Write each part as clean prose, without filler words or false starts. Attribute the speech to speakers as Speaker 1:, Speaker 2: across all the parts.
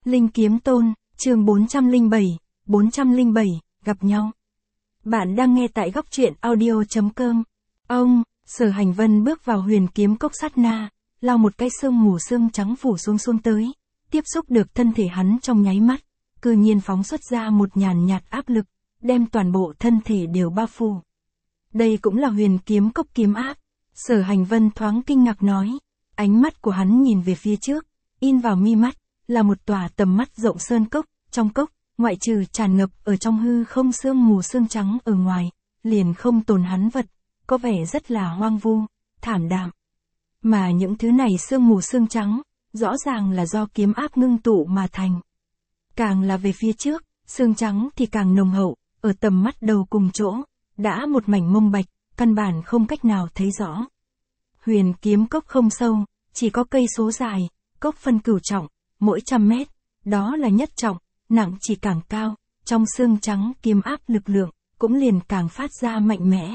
Speaker 1: Linh Kiếm Tôn, chương 407, gặp nhau. Bạn đang nghe tại góc truyện audio.com. Ông, Sở Hành Vân bước vào huyền kiếm cốc sát na, lao một cái sương mù sương trắng phủ xuống tới, tiếp xúc được thân thể hắn trong nháy mắt, cư nhiên phóng xuất ra một nhàn nhạt áp lực, đem toàn bộ thân thể đều bao phủ. Đây cũng là huyền kiếm cốc kiếm áp. Sở Hành Vân thoáng kinh ngạc nói, ánh mắt của hắn nhìn về phía trước, in vào mi mắt, là một tòa tầm mắt rộng sơn cốc, trong cốc, ngoại trừ tràn ngập ở trong hư không sương mù sương trắng ở ngoài, liền không tồn hắn vật, có vẻ rất là hoang vu, thảm đạm. Mà những thứ này sương mù sương trắng, rõ ràng là do kiếm áp ngưng tụ mà thành. Càng là về phía trước, sương trắng thì càng nồng hậu, ở tầm mắt đầu cùng chỗ, đã một mảnh mông bạch, căn bản không cách nào thấy rõ. Huyền kiếm cốc không sâu, chỉ có cây số dài, cốc phân cửu trọng, mỗi 100 mét, đó là nhất trọng, nặng chỉ càng cao, trong xương trắng kiếm áp lực lượng, cũng liền càng phát ra mạnh mẽ.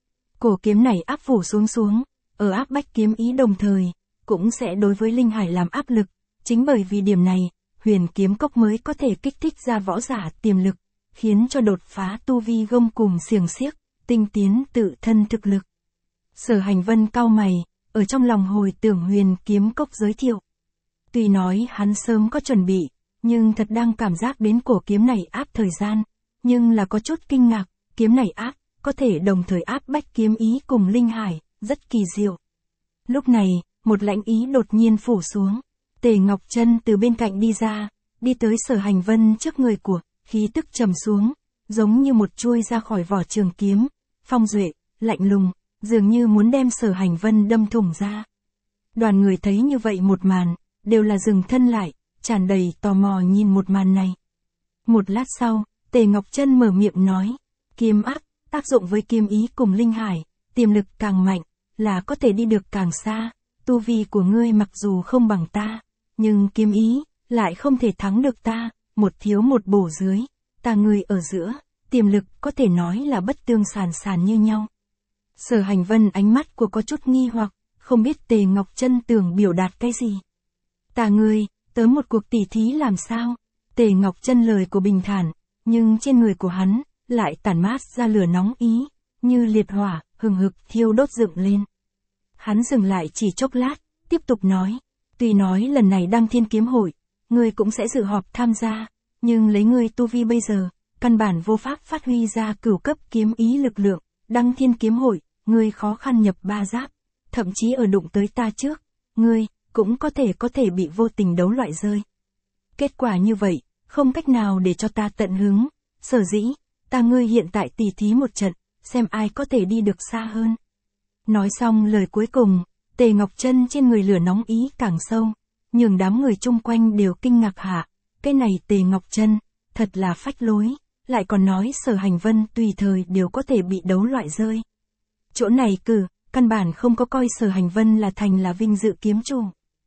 Speaker 1: Cổ kiếm này áp phủ xuống, ở áp bách kiếm ý đồng thời, cũng sẽ đối với linh hải làm áp lực, chính bởi vì điểm này, huyền kiếm cốc mới có thể kích thích ra võ giả tiềm lực, khiến cho đột phá tu vi gông cùng xiềng xiếc, tinh tiến tự thân thực lực. Sở Hành Vân cau mày, ở trong lòng hồi tưởng huyền kiếm cốc giới thiệu. Tuy nói hắn sớm có chuẩn bị, nhưng thật đang cảm giác đến cổ kiếm này áp thời gian, nhưng là có chút kinh ngạc, kiếm này áp, có thể đồng thời áp bách kiếm ý cùng linh hải, rất kỳ diệu. Lúc này, một lãnh ý đột nhiên phủ xuống, Tề Ngọc Chân từ bên cạnh đi ra, đi tới Sở Hành Vân trước người của, khí tức trầm xuống, giống như một chuôi ra khỏi vỏ trường kiếm, phong duệ, lạnh lùng, dường như muốn đem Sở Hành Vân đâm thủng ra. Đoàn người thấy như vậy một màn, đều là dừng thân lại, tràn đầy tò mò nhìn một màn này. Một lát sau, Tề Ngọc Chân mở miệng nói, kiếm áp, tác dụng với kiếm ý cùng linh hải, tiềm lực càng mạnh, là có thể đi được càng xa, tu vi của ngươi mặc dù không bằng ta, nhưng kiếm ý, lại không thể thắng được ta, một thiếu một bổ dưới, ta ngươi ở giữa, tiềm lực có thể nói là bất tương sàn như nhau. Sở Hành Vân ánh mắt của có chút nghi hoặc, không biết Tề Ngọc Chân tưởng biểu đạt cái gì. Ta ngươi, tới một cuộc tỉ thí làm sao? Tề Ngọc Chân lời của bình thản, nhưng trên người của hắn, lại tản mát ra lửa nóng ý, như liệt hỏa, hừng hực thiêu đốt dựng lên. Hắn dừng lại chỉ chốc lát, tiếp tục nói, tuy nói lần này Đăng Thiên Kiếm Hội, ngươi cũng sẽ dự họp tham gia, nhưng lấy ngươi tu vi bây giờ, căn bản vô pháp phát huy ra cửu cấp kiếm ý lực lượng, Đăng Thiên Kiếm Hội, ngươi khó khăn nhập 3 giáp, thậm chí ở đụng tới ta trước, ngươi cũng có thể bị vô tình đấu loại rơi. Kết quả như vậy, không cách nào để cho ta tận hứng, sở dĩ, ta ngươi hiện tại tỉ thí một trận, xem ai có thể đi được xa hơn. Nói xong lời cuối cùng, Tề Ngọc Chân trên người lửa nóng ý càng sâu, nhường đám người chung quanh đều kinh ngạc hạ, cái này Tề Ngọc Chân, thật là phách lối, lại còn nói Sở Hành Vân tùy thời đều có thể bị đấu loại rơi. Chỗ này căn bản không có coi Sở Hành Vân là thành là vinh dự kiếm chủ.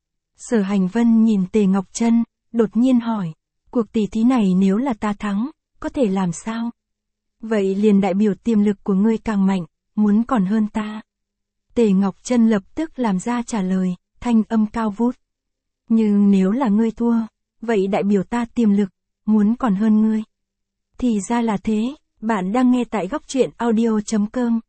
Speaker 1: Sở Hành Vân nhìn Tề Ngọc Chân, đột nhiên hỏi, cuộc tỷ thí này nếu là ta thắng, có thể làm sao? Vậy liền đại biểu tiềm lực của ngươi càng mạnh, muốn còn hơn ta. Tề Ngọc Chân lập tức làm ra trả lời, thanh âm cao vút. Nhưng nếu là ngươi thua, vậy đại biểu ta tiềm lực, muốn còn hơn ngươi. Thì ra là thế, bạn đang nghe tại góc truyện audio.com.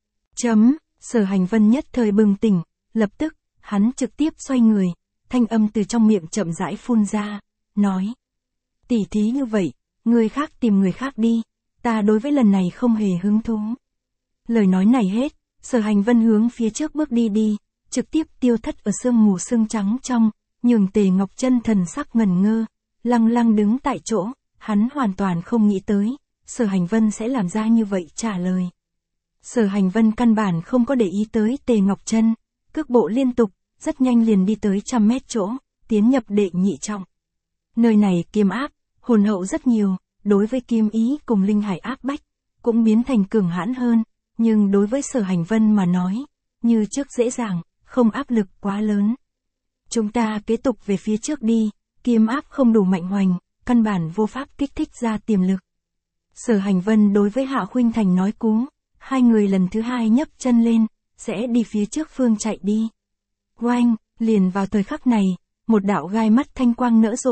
Speaker 1: Sở Hành Vân nhất thời bừng tỉnh, lập tức, hắn trực tiếp xoay người, thanh âm từ trong miệng chậm rãi phun ra, nói. Tỉ thí như vậy, người khác tìm người khác đi, ta đối với lần này không hề hứng thú. Lời nói này hết, Sở Hành Vân hướng phía trước bước đi, trực tiếp tiêu thất ở sương mù sương trắng trong, nhường Tề Ngọc Chân thần sắc ngẩn ngơ, lăng đứng tại chỗ, hắn hoàn toàn không nghĩ tới, Sở Hành Vân sẽ làm ra như vậy trả lời. Sở Hành Vân căn bản không có để ý tới Tề Ngọc Chân, cước bộ liên tục, rất nhanh liền đi tới 100 mét chỗ, tiến nhập đệ nhị trọng. Nơi này kiếm áp, hồn hậu rất nhiều, đối với kiếm ý cùng linh hải áp bách, cũng biến thành cường hãn hơn, nhưng đối với Sở Hành Vân mà nói, như trước dễ dàng, không áp lực quá lớn. Chúng ta kế tục về phía trước đi, kiếm áp không đủ mạnh hoành, căn bản vô pháp kích thích ra tiềm lực. Sở Hành Vân đối với Hạ Khuynh Thành nói cú, hai người lần thứ hai nhấc chân lên, sẽ đi phía trước phương chạy đi. Oanh, liền vào thời khắc này, một đạo gai mắt thanh quang nở rộ,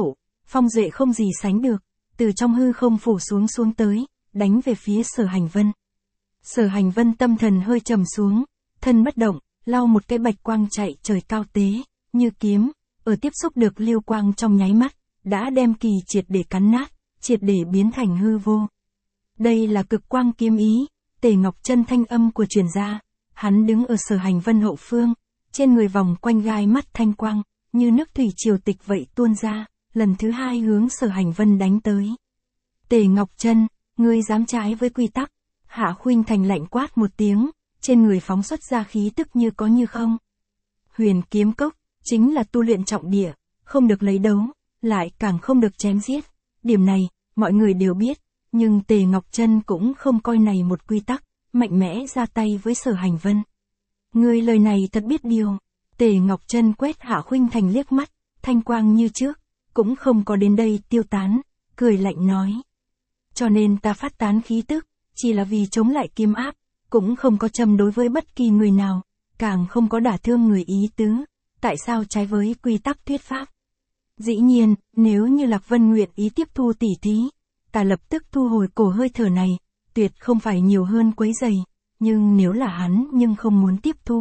Speaker 1: phong duệ không gì sánh được, từ trong hư không phủ xuống tới, đánh về phía Sở Hành Vân. Sở Hành Vân tâm thần hơi trầm xuống, thân bất động, lau một cái bạch quang chạy trời cao tế, như kiếm, ở tiếp xúc được lưu quang trong nháy mắt, đã đem kỳ triệt để cắn nát, triệt để biến thành hư vô. Đây là cực quang kiếm ý, Tề Ngọc Chân thanh âm của truyền gia, hắn đứng ở Sở Hành Vân hậu phương, trên người vòng quanh gai mắt thanh quang, như nước thủy triều tịch vậy tuôn ra, lần thứ hai hướng Sở Hành Vân đánh tới. Tề Ngọc Chân, ngươi dám trái với quy tắc. Hạ Khuynh Thành lạnh quát một tiếng, trên người phóng xuất ra khí tức như có như không. Huyền kiếm cốc, chính là tu luyện trọng địa, không được lấy đấu, lại càng không được chém giết. Điểm này, mọi người đều biết, nhưng Tề Ngọc Chân cũng không coi này một quy tắc, mạnh mẽ ra tay với Sở Hành Vân. Ngươi lời này thật biết điều. Tề Ngọc Chân quét Hạ Khuynh Thành liếc mắt, thanh quang như trước, cũng không có đến đây tiêu tán, cười lạnh nói. Cho nên ta phát tán khí tức, chỉ là vì chống lại kiếm áp, cũng không có châm đối với bất kỳ người nào, càng không có đả thương người ý tứ, tại sao trái với quy tắc thuyết pháp. Dĩ nhiên, nếu như Lạc Vân nguyện ý tiếp thu tỉ thí, ta lập tức thu hồi cổ hơi thở này, tuyệt không phải nhiều hơn quấy rầy, nhưng nếu là hắn nhưng không muốn tiếp thu.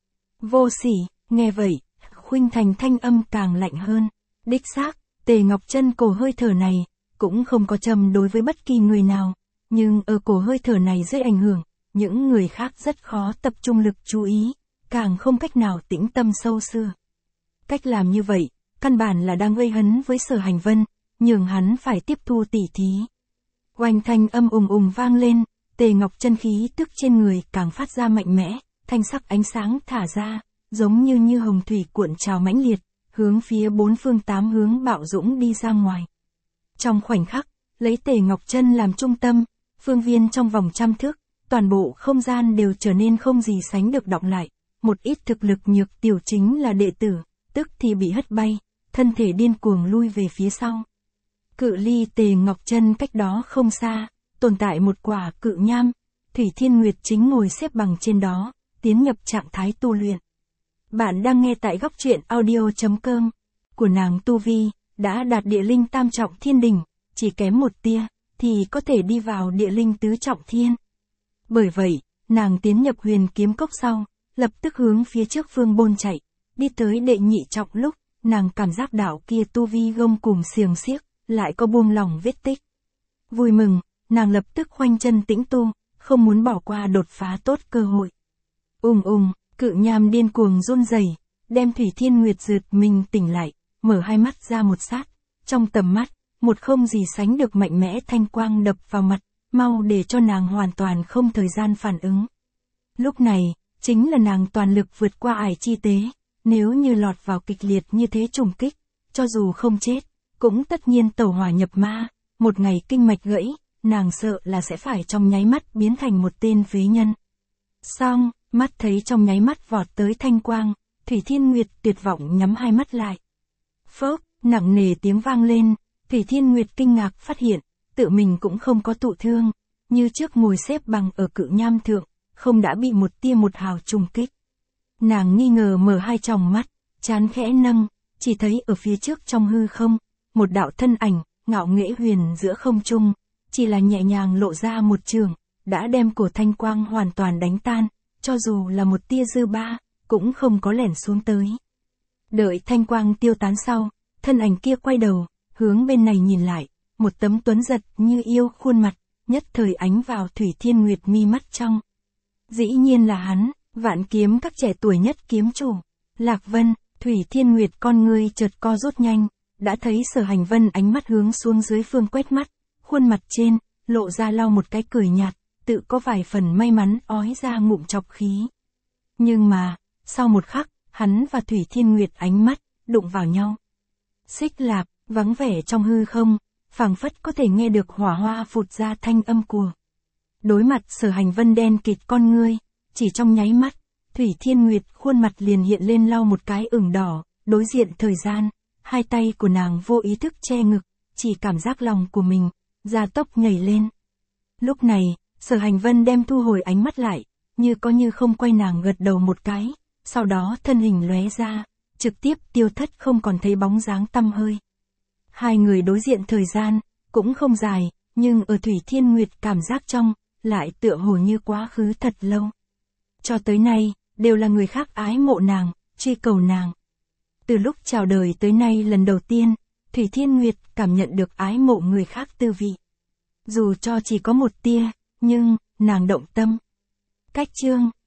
Speaker 1: Vô sỉ, nghe vậy, Khuynh Thành thanh âm càng lạnh hơn, đích xác, Tề Ngọc Chân cổ hơi thở này, cũng không có châm đối với bất kỳ người nào, nhưng ở cổ hơi thở này dưới ảnh hưởng, những người khác rất khó tập trung lực chú ý, càng không cách nào tĩnh tâm sâu xưa. Cách làm như vậy, căn bản là đang gây hấn với Sở Hành Vân, nhường hắn phải tiếp thu tỉ thí. Oanh thanh âm ùng vang lên, Tề Ngọc Chân khí tức trên người càng phát ra mạnh mẽ, thanh sắc ánh sáng thả ra, giống như hồng thủy cuộn trào mãnh liệt, hướng phía bốn phương tám hướng bạo dũng đi ra ngoài. Trong khoảnh khắc, lấy Tề Ngọc Chân làm trung tâm, phương viên trong vòng 100 thước, toàn bộ không gian đều trở nên không gì sánh được đọng lại, một ít thực lực nhược tiểu chính là đệ tử, tức thì bị hất bay, thân thể điên cuồng lui về phía sau. Cự ly Tề Ngọc Chân cách đó không xa, tồn tại một quả cự nham, Thủy Thiên Nguyệt chính ngồi xếp bằng trên đó, tiến nhập trạng thái tu luyện. Bạn đang nghe tại góc truyện audio.com, của nàng tu vi, đã đạt địa linh tam trọng thiên đỉnh, chỉ kém một tia, thì có thể đi vào địa linh tứ trọng thiên. Bởi vậy, nàng tiến nhập huyền kiếm cốc sau, lập tức hướng phía trước phương bôn chạy, đi tới đệ nhị trọng lúc, nàng cảm giác đạo kia tu vi gông cùng xiềng xiếc, lại có buông lỏng vết tích. Vui mừng, nàng lập tức khoanh chân tĩnh tu, không muốn bỏ qua đột phá tốt cơ hội. Cự nham điên cuồng run rẩy, đem Thủy Thiên Nguyệt giật mình tỉnh lại, mở hai mắt ra một sát, trong tầm mắt, một không gì sánh được mạnh mẽ thanh quang đập vào mặt, mau để cho nàng hoàn toàn không thời gian phản ứng. Lúc này, chính là nàng toàn lực vượt qua ải chi tế, nếu như lọt vào kịch liệt như thế trùng kích, cho dù không chết, cũng tất nhiên tẩu hỏa nhập ma, một ngày kinh mạch gãy, nàng sợ là sẽ phải trong nháy mắt biến thành một tên phế nhân. Xong, mắt thấy trong nháy mắt vọt tới thanh quang, Thủy Thiên Nguyệt tuyệt vọng nhắm hai mắt lại. Phốc, nặng nề tiếng vang lên, Thủy Thiên Nguyệt kinh ngạc phát hiện, tự mình cũng không có tụ thương, như trước ngồi xếp bằng ở cự nham thượng, không đã bị một tia một hào trùng kích. Nàng nghi ngờ mở hai tròng mắt, trán khẽ nâng, chỉ thấy ở phía trước trong hư không, một đạo thân ảnh, ngạo nghễ huyền giữa không trung, chỉ là nhẹ nhàng lộ ra một trường, đã đem cổ thanh quang hoàn toàn đánh tan, cho dù là một tia dư ba, cũng không có lẻn xuống tới. Đợi thanh quang tiêu tán sau, thân ảnh kia quay đầu, hướng bên này nhìn lại, một tấm tuấn giật như yêu khuôn mặt, nhất thời ánh vào Thủy Thiên Nguyệt mi mắt trong. Dĩ nhiên là hắn, Vạn Kiếm các trẻ tuổi nhất kiếm chủ, Lạc Vân. Thủy Thiên Nguyệt con ngươi chợt co rút nhanh, đã thấy Sở Hành Vân ánh mắt hướng xuống dưới phương quét mắt, khuôn mặt trên, lộ ra lau một cái cười nhạt, tự có vài phần may mắn ói ra ngụm chọc khí. Nhưng mà, sau một khắc, hắn và Thủy Thiên Nguyệt ánh mắt, đụng vào nhau. Xích lạp, vắng vẻ trong hư không, phảng phất có thể nghe được hỏa hoa phụt ra thanh âm của. Đối mặt Sở Hành Vân đen kịt con ngươi, chỉ trong nháy mắt, Thủy Thiên Nguyệt khuôn mặt liền hiện lên lau một cái ửng đỏ, đối diện thời gian, hai tay của nàng vô ý thức che ngực, chỉ cảm giác lòng của mình, gia tốc nhảy lên. Lúc này, Sở Hành Vân đem thu hồi ánh mắt lại, như có như không quay nàng gật đầu một cái, sau đó thân hình lóe ra, trực tiếp tiêu thất không còn thấy bóng dáng tăm hơi. Hai người đối diện thời gian, cũng không dài, nhưng ở Thủy Thiên Nguyệt cảm giác trong, lại tựa hồ như quá khứ thật lâu. Cho tới nay, đều là người khác ái mộ nàng, truy cầu nàng. Từ lúc chào đời tới nay lần đầu tiên, Thủy Thiên Nguyệt cảm nhận được ái mộ người khác tư vị. Dù cho chỉ có một tia, nhưng, nàng động tâm. Cách chương